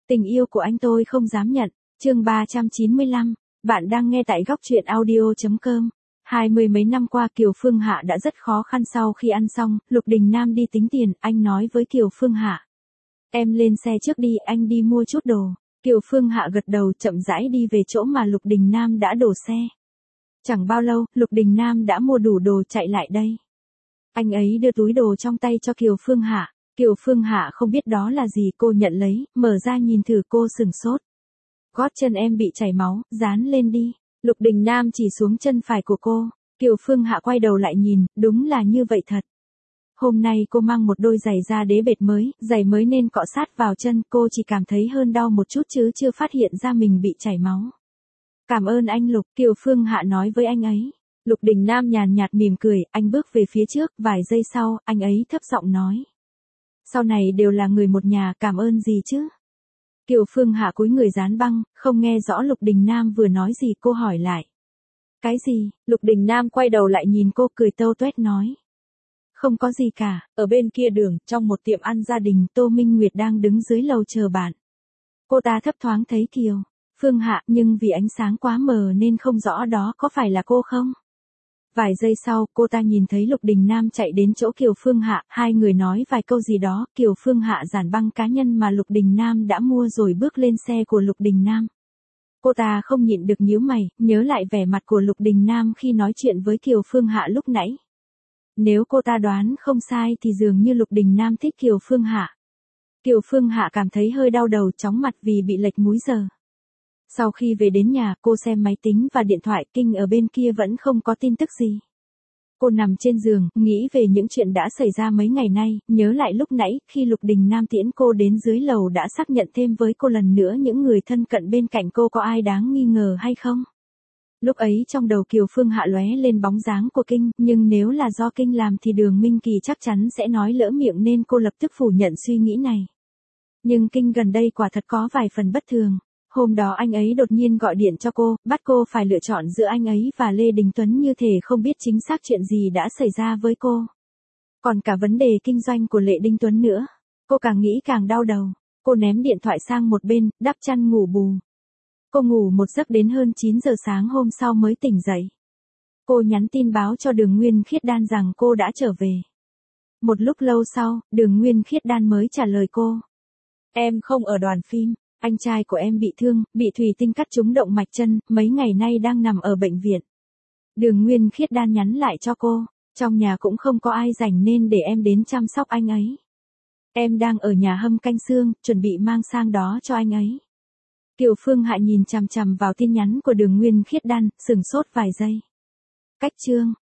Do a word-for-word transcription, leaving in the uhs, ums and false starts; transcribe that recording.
Tình yêu của anh tôi không dám nhận. Chương ba trăm chín mươi lăm. Bạn đang nghe tại góc truyện audio chấm com. Hai mươi mấy năm qua Kiều Phương Hạ đã rất khó khăn sau khi ăn xong, Lục Đình Nam đi tính tiền, anh nói với Kiều Phương Hạ. Em lên xe trước đi, anh đi mua chút đồ. Kiều Phương Hạ gật đầu chậm rãi đi về chỗ mà Lục Đình Nam đã đổ xe. Chẳng bao lâu, Lục Đình Nam đã mua đủ đồ chạy lại đây. Anh ấy đưa túi đồ trong tay cho Kiều Phương Hạ. Kiều Phương Hạ không biết đó là gì, cô nhận lấy, mở ra nhìn thử, cô sừng sốt. Gót chân em bị chảy máu, dán lên đi. Lục Đình Nam chỉ xuống chân phải của cô. Kiều Phương Hạ quay đầu lại nhìn, đúng là như vậy thật. Hôm nay cô mang một đôi giày da đế bệt mới, giày mới nên cọ sát vào chân, cô chỉ cảm thấy hơn đau một chút chứ chưa phát hiện ra mình bị chảy máu. Cảm ơn anh Lục, Kiều Phương Hạ nói với anh ấy. Lục Đình Nam nhàn nhạt mỉm cười, anh bước về phía trước, vài giây sau, anh ấy thấp giọng nói. Sau này đều là người một nhà, cảm ơn gì chứ? Kiều Phương Hạ cúi người dán băng, không nghe rõ Lục Đình Nam vừa nói gì, cô hỏi lại. Cái gì? Lục Đình Nam quay đầu lại nhìn cô, cười tâu tuét nói. Không có gì cả, ở bên kia đường, trong một tiệm ăn gia đình, Tô Minh Nguyệt đang đứng dưới lầu chờ bạn. Cô ta thấp thoáng thấy Kiều Phương Hạ, nhưng vì ánh sáng quá mờ nên không rõ đó có phải là cô không? Vài giây sau, cô ta nhìn thấy Lục Đình Nam chạy đến chỗ Kiều Phương Hạ, hai người nói vài câu gì đó, Kiều Phương Hạ giản băng cá nhân mà Lục Đình Nam đã mua rồi bước lên xe của Lục Đình Nam. Cô ta không nhịn được nhíu mày, nhớ lại vẻ mặt của Lục Đình Nam khi nói chuyện với Kiều Phương Hạ lúc nãy. Nếu cô ta đoán không sai thì dường như Lục Đình Nam thích Kiều Phương Hạ. Kiều Phương Hạ cảm thấy hơi đau đầu, chóng mặt vì bị lệch múi giờ. Sau khi về đến nhà, cô xem máy tính và điện thoại, Kinh ở bên kia vẫn không có tin tức gì. Cô nằm trên giường, nghĩ về những chuyện đã xảy ra mấy ngày nay, nhớ lại lúc nãy, khi Lục Đình Nam tiễn cô đến dưới lầu đã xác nhận thêm với cô lần nữa những người thân cận bên cạnh cô có ai đáng nghi ngờ hay không. Lúc ấy trong đầu Kiều Phương Hạ lóe lên bóng dáng của Kinh, nhưng nếu là do Kinh làm thì Đường Minh Kỳ chắc chắn sẽ nói lỡ miệng nên cô lập tức phủ nhận suy nghĩ này. Nhưng Kinh gần đây quả thật có vài phần bất thường. Hôm đó anh ấy đột nhiên gọi điện cho cô, bắt cô phải lựa chọn giữa anh ấy và Lê Đình Tuấn, như thể không biết chính xác chuyện gì đã xảy ra với cô. Còn cả vấn đề kinh doanh của Lê Đình Tuấn nữa. Cô càng nghĩ càng đau đầu. Cô ném điện thoại sang một bên, đắp chăn ngủ bù. Cô ngủ một giấc đến hơn chín giờ sáng hôm sau mới tỉnh dậy. Cô nhắn tin báo cho Đường Nguyên Khiết Đan rằng cô đã trở về. Một lúc lâu sau, Đường Nguyên Khiết Đan mới trả lời cô. Em không ở đoàn phim. Anh trai của em bị thương, bị thủy tinh cắt trúng động mạch chân, mấy ngày nay đang nằm ở bệnh viện. Đường Nguyên Khiết Đan nhắn lại cho cô, trong nhà cũng không có ai rảnh nên để em đến chăm sóc anh ấy. Em đang ở nhà hâm canh xương, chuẩn bị mang sang đó cho anh ấy. Kiều Phương Hạ nhìn chằm chằm vào tin nhắn của Đường Nguyên Khiết Đan, sừng sốt vài giây. Cách chương.